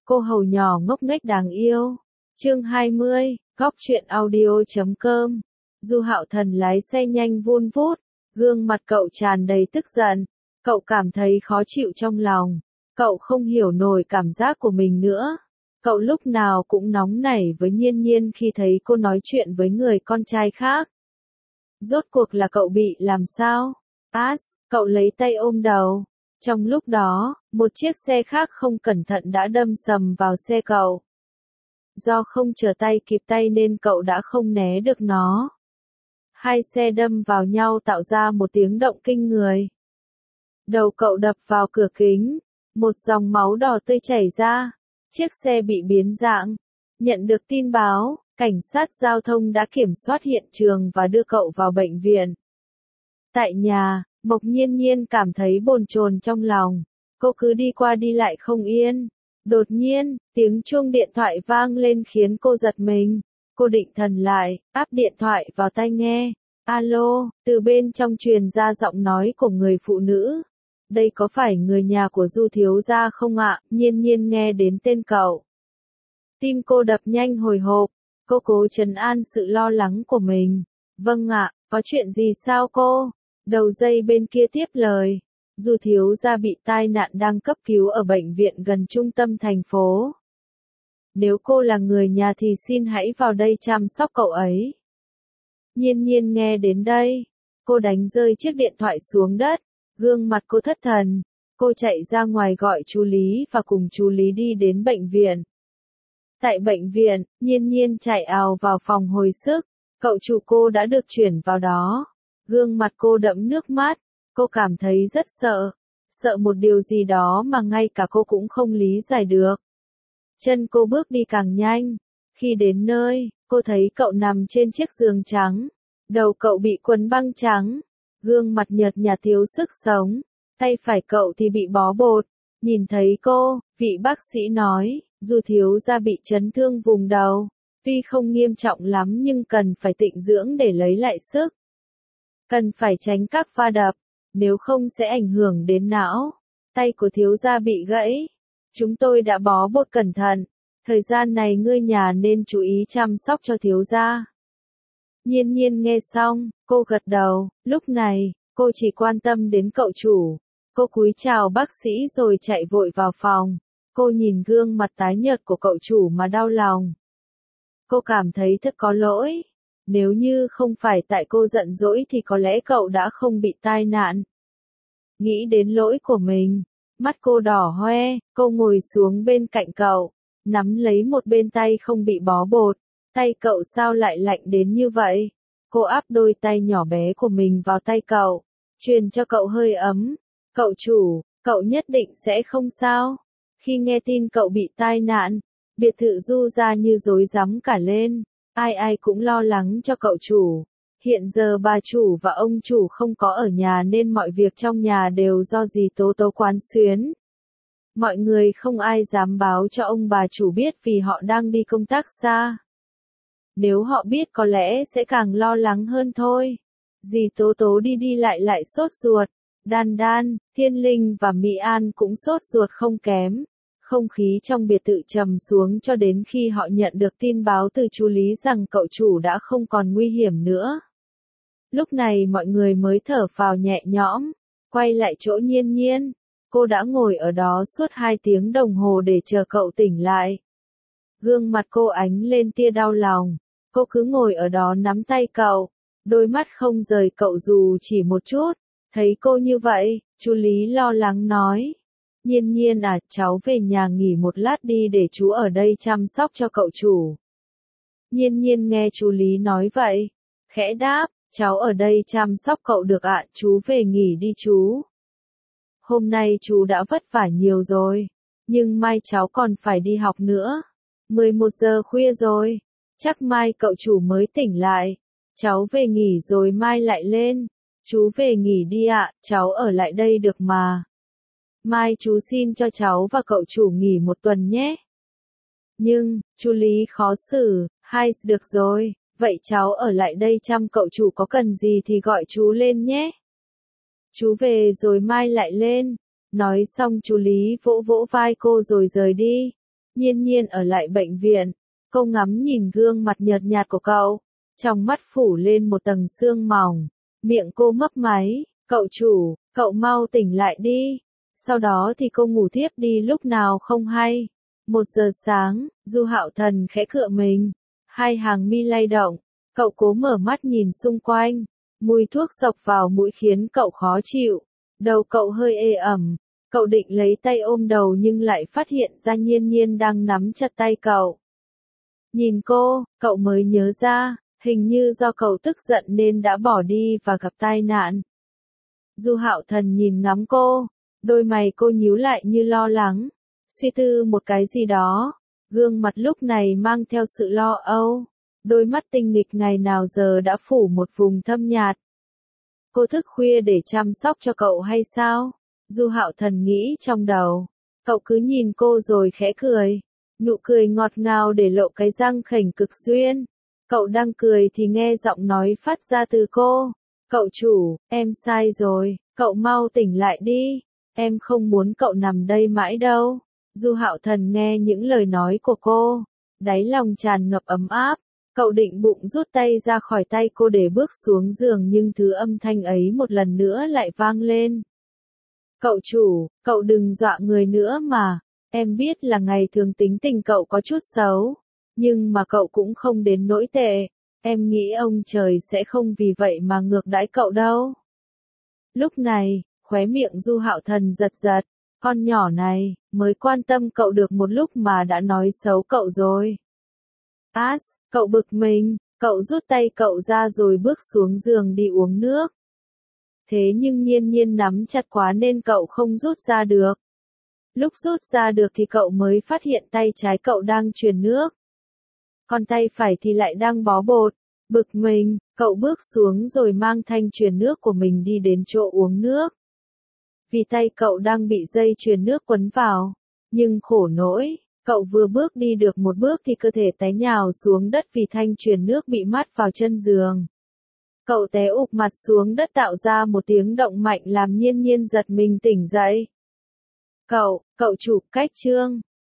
Cô hầu nhỏ ngốc nghếch đáng yêu. Chương 20, góc truyện audio.com. Du Hạo Thần lái xe nhanh vun vút, gương mặt cậu tràn đầy tức giận. Cậu cảm thấy khó chịu trong lòng. Cậu không hiểu nổi cảm giác của mình nữa. Cậu lúc nào cũng nóng nảy với Nhiên Nhiên khi thấy cô nói chuyện với người con trai khác. Rốt cuộc là cậu bị làm sao? Cậu lấy tay ôm đầu. Trong lúc đó, một chiếc xe khác không cẩn thận đã đâm sầm vào xe cậu. Do không trở tay kịp tay nên cậu đã không né được nó. Hai xe đâm vào nhau tạo ra một tiếng động kinh người. Đầu cậu đập vào cửa kính, một dòng máu đỏ tươi chảy ra, chiếc xe bị biến dạng. Nhận được tin báo, cảnh sát giao thông đã kiểm soát hiện trường và đưa cậu vào bệnh viện. Tại nhà, Mộc Nhiên Nhiên cảm thấy bồn chồn trong lòng, cô cứ đi qua đi lại không yên. Đột nhiên, tiếng chuông điện thoại vang lên khiến cô giật mình. Cô định thần lại, áp điện thoại vào tai nghe. Alo, từ bên trong truyền ra giọng nói của người phụ nữ. Đây có phải người nhà của Du thiếu gia không ạ? Nhiên Nhiên nghe đến tên cậu. Tim cô đập nhanh hồi hộp, cô cố trấn an sự lo lắng của mình. Vâng ạ, có chuyện gì sao cô? Đầu dây bên kia tiếp lời. Du thiếu gia bị tai nạn đang cấp cứu ở bệnh viện gần trung tâm thành phố. Nếu cô là người nhà thì xin hãy vào đây chăm sóc cậu ấy. Nhiên Nhiên nghe đến đây, cô đánh rơi chiếc điện thoại xuống đất, gương mặt cô thất thần. Cô chạy ra ngoài gọi chú Lý và cùng chú Lý đi đến bệnh viện. Tại bệnh viện, Nhiên Nhiên chạy ào vào phòng hồi sức, cậu chủ cô đã được chuyển vào đó. Gương mặt cô đẫm nước mắt, cô cảm thấy rất sợ, sợ một điều gì đó mà ngay cả cô cũng không lý giải được. Chân cô bước đi càng nhanh, khi đến nơi, cô thấy cậu nằm trên chiếc giường trắng, đầu cậu bị quấn băng trắng, gương mặt nhợt nhạt thiếu sức sống, tay phải cậu thì bị bó bột. Nhìn thấy cô, vị bác sĩ nói, Du thiếu gia bị chấn thương vùng đầu, tuy không nghiêm trọng lắm nhưng cần phải tịnh dưỡng để lấy lại sức. Cần phải tránh các va đập, nếu không sẽ ảnh hưởng đến não. Tay của thiếu gia bị gãy. Chúng tôi đã bó bột cẩn thận. Thời gian này ngươi nhà nên chú ý chăm sóc cho thiếu gia. Nhiên Nhiên nghe xong, cô gật đầu. Lúc này, cô chỉ quan tâm đến cậu chủ. Cô cúi chào bác sĩ rồi chạy vội vào phòng. Cô nhìn gương mặt tái nhợt của cậu chủ mà đau lòng. Cô cảm thấy thật có lỗi. Nếu như không phải tại cô giận dỗi thì có lẽ cậu đã không bị tai nạn. Nghĩ đến lỗi của mình, mắt cô đỏ hoe, cô ngồi xuống bên cạnh cậu, nắm lấy một bên tay không bị bó bột. Tay cậu sao lại lạnh đến như vậy? Cô áp đôi tay nhỏ bé của mình vào tay cậu, truyền cho cậu hơi ấm. Cậu chủ, cậu nhất định sẽ không sao. Khi nghe tin cậu bị tai nạn, biệt thự Du gia như rối rắm cả lên. Ai cũng lo lắng cho cậu chủ. Hiện giờ bà chủ và ông chủ không có ở nhà nên mọi việc trong nhà đều do dì Tố Tố quán xuyến. Mọi người không ai dám báo cho ông bà chủ biết vì họ đang đi công tác xa. Nếu họ biết có lẽ sẽ càng lo lắng hơn thôi. Dì Tố Tố đi đi lại sốt ruột. Đan Đan, Thiên Linh và Mỹ An cũng sốt ruột không kém. Không khí trong biệt thự trầm xuống cho đến khi họ nhận được tin báo từ chú Lý rằng cậu chủ đã không còn nguy hiểm nữa. Lúc này mọi người mới thở phào nhẹ nhõm, quay lại chỗ Nhiên Nhiên. Cô đã ngồi ở đó suốt 2 tiếng đồng hồ để chờ cậu tỉnh lại. Gương mặt cô ánh lên tia đau lòng, cô cứ ngồi ở đó nắm tay cậu, đôi mắt không rời cậu dù chỉ một chút. Thấy cô như vậy, chú Lý lo lắng nói. Nhiên Nhiên à, cháu về nhà nghỉ một lát đi để chú ở đây chăm sóc cho cậu chủ. Nhiên Nhiên nghe chú Lý nói vậy, khẽ đáp, cháu ở đây chăm sóc cậu được ạ, chú về nghỉ đi chú. Hôm nay chú đã vất vả nhiều rồi, nhưng mai cháu còn phải đi học nữa. 11 giờ khuya rồi, chắc mai cậu chủ mới tỉnh lại. Cháu về nghỉ rồi mai lại lên. Chú về nghỉ đi ạ, cháu ở lại đây được mà. Mai chú xin cho cháu và cậu chủ nghỉ 1 tuần nhé. Nhưng, chú Lý khó xử, được rồi, vậy cháu ở lại đây chăm cậu chủ, có cần gì thì gọi chú lên nhé. Chú về rồi mai lại lên. Nói xong chú Lý vỗ vỗ vai cô rồi rời đi. Nhiên Nhiên ở lại bệnh viện, cô ngắm nhìn gương mặt nhợt nhạt của cậu, trong mắt phủ lên một tầng sương mỏng, miệng cô mấp máy, cậu chủ, cậu mau tỉnh lại đi. Sau đó thì cô ngủ thiếp đi lúc nào không hay. 1 giờ sáng, Du Hạo Thần khẽ cựa mình, hai hàng mi lay động, cậu cố mở mắt nhìn xung quanh, mùi thuốc xộc vào mũi khiến cậu khó chịu, đầu cậu hơi ê ẩm, cậu định lấy tay ôm đầu nhưng lại phát hiện ra Nhiên Nhiên đang nắm chặt tay cậu. Nhìn cô, cậu mới nhớ ra, hình như do cậu tức giận nên đã bỏ đi và gặp tai nạn. Du Hạo Thần nhìn ngắm cô, đôi mày cô nhíu lại như lo lắng, suy tư một cái gì đó, gương mặt lúc này mang theo sự lo âu, đôi mắt tinh nghịch ngày nào giờ đã phủ một vùng thâm nhạt. Cô thức khuya để chăm sóc cho cậu hay sao? Du Hạo Thần nghĩ trong đầu, cậu cứ nhìn cô rồi khẽ cười, nụ cười ngọt ngào để lộ cái răng khểnh cực duyên. Cậu đang cười thì nghe giọng nói phát ra từ cô, cậu chủ, em sai rồi, cậu mau tỉnh lại đi, em không muốn cậu nằm đây mãi đâu. Du Hạo Thần nghe những lời nói của cô, đáy lòng tràn ngập ấm áp, cậu định bụng rút tay ra khỏi tay cô để bước xuống giường nhưng thứ âm thanh ấy một lần nữa lại vang lên. Cậu chủ, cậu đừng dọa người nữa mà, em biết là ngày thường tính tình cậu có chút xấu, nhưng mà cậu cũng không đến nỗi tệ, em nghĩ ông trời sẽ không vì vậy mà ngược đãi cậu đâu. Lúc này, khóe miệng Du Hạo Thần giật giật, con nhỏ này, mới quan tâm cậu được một lúc mà đã nói xấu cậu rồi. Cậu bực mình, cậu rút tay cậu ra rồi bước xuống giường đi uống nước. Thế nhưng Nhiên Nhiên nắm chặt quá nên cậu không rút ra được. Lúc rút ra được thì cậu mới phát hiện tay trái cậu đang truyền nước. Còn tay phải thì lại đang bó bột. Bực mình, cậu bước xuống rồi mang thanh truyền nước của mình đi đến chỗ uống nước. Vì tay cậu đang bị dây truyền nước quấn vào. Nhưng khổ nỗi, cậu vừa bước đi được một bước thì cơ thể té nhào xuống đất vì thanh truyền nước bị mát vào chân giường. Cậu té ụp mặt xuống đất tạo ra một tiếng động mạnh làm Nhiên Nhiên giật mình tỉnh dậy. Cậu chủ, cách chương.